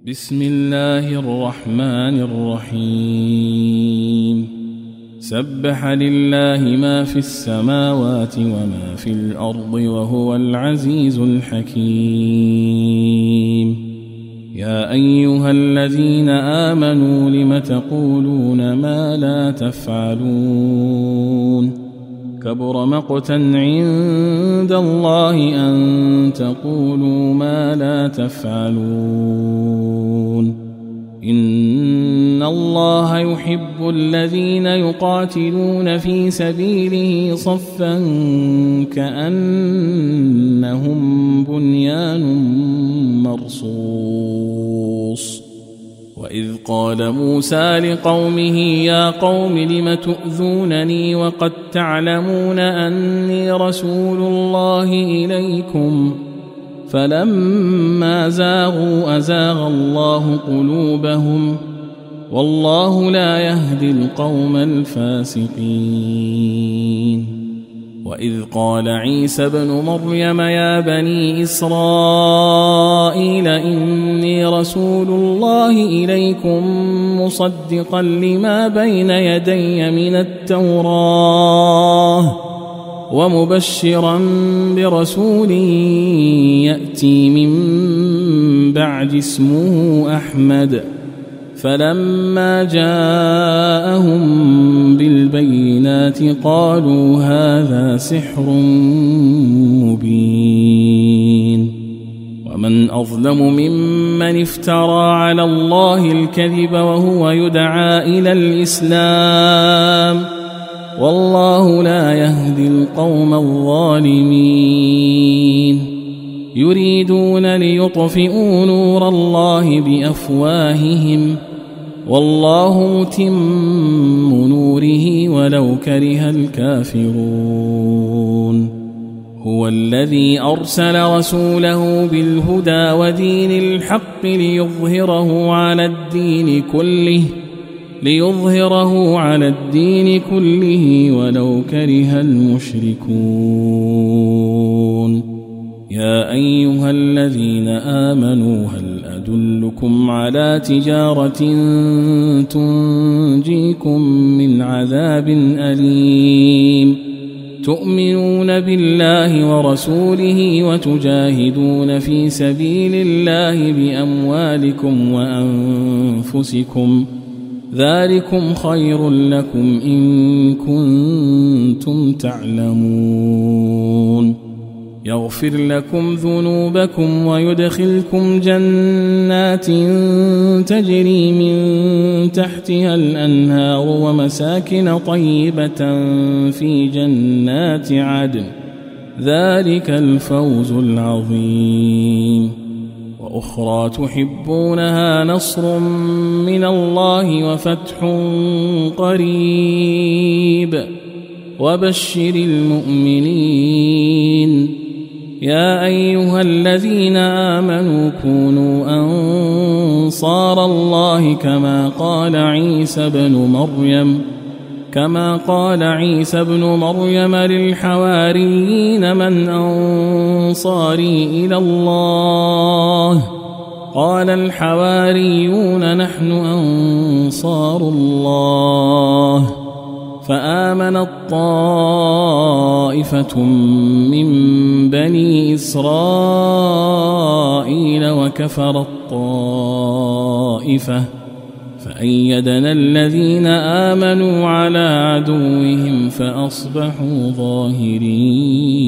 بسم الله الرحمن الرحيم سبح لله ما في السماوات وما في الأرض وهو العزيز الحكيم يا أيها الذين آمنوا لم تقولون ما لا تفعلون كبر مقتا عند الله أن تقولوا ما لا تفعلون إن الله يحب الذين يقاتلون في سبيله صفا كأنهم بنيان مرصوص وإذ قال موسى لقومه يا قوم لم تؤذونني وقد تعلمون أني رسول الله إليكم فلما زاغوا أزاغ الله قلوبهم والله لا يهدي القوم الفاسقين وإذ قال عيسى ابن مريم يا بني إسرائيل إني رسول الله إليكم مصدقا لما بين يدي من التوراة ومبشرا برسول يأتي من بعد اسمه أحمد فلما جاءهم بالبينات قالوا هذا سحر مبين ومن أظلم ممن افترى على الله الكذب وهو يدعى إلى الإسلام والله لا يهدي القوم الظالمين يريدون ليطفئوا نور الله بأفواههم والله متم نوره ولو كره الكافرون هو الذي أرسل رسوله بالهدى ودين الحق ليظهره على الدين كله ولو كره المشركون يا أيها الذين آمنوا هل أدلكم على تجارة تنجيكم من عذاب أليم تؤمنون بالله ورسوله وتجاهدون في سبيل الله بأموالكم وأنفسكم ذلكم خير لكم إن كنتم تعلمون يغفر لكم ذنوبكم ويدخلكم جنات تجري من تحتها الأنهار ومساكن طيبة في جنات عدن ذلك الفوز العظيم وأخرى تحبونها نصر من الله وفتح قريب وبشر المؤمنين يا أيها الذين آمنوا كونوا أنصار الله كما قال عيسى بن مريم للحواريين من أنصاري إلى الله قال الحواريون نحن أنصار الله فآمنت طائفة من بني إسرائيل وكفرت طائفة فأيدنا الذين آمنوا على عدوهم فأصبحوا ظاهرين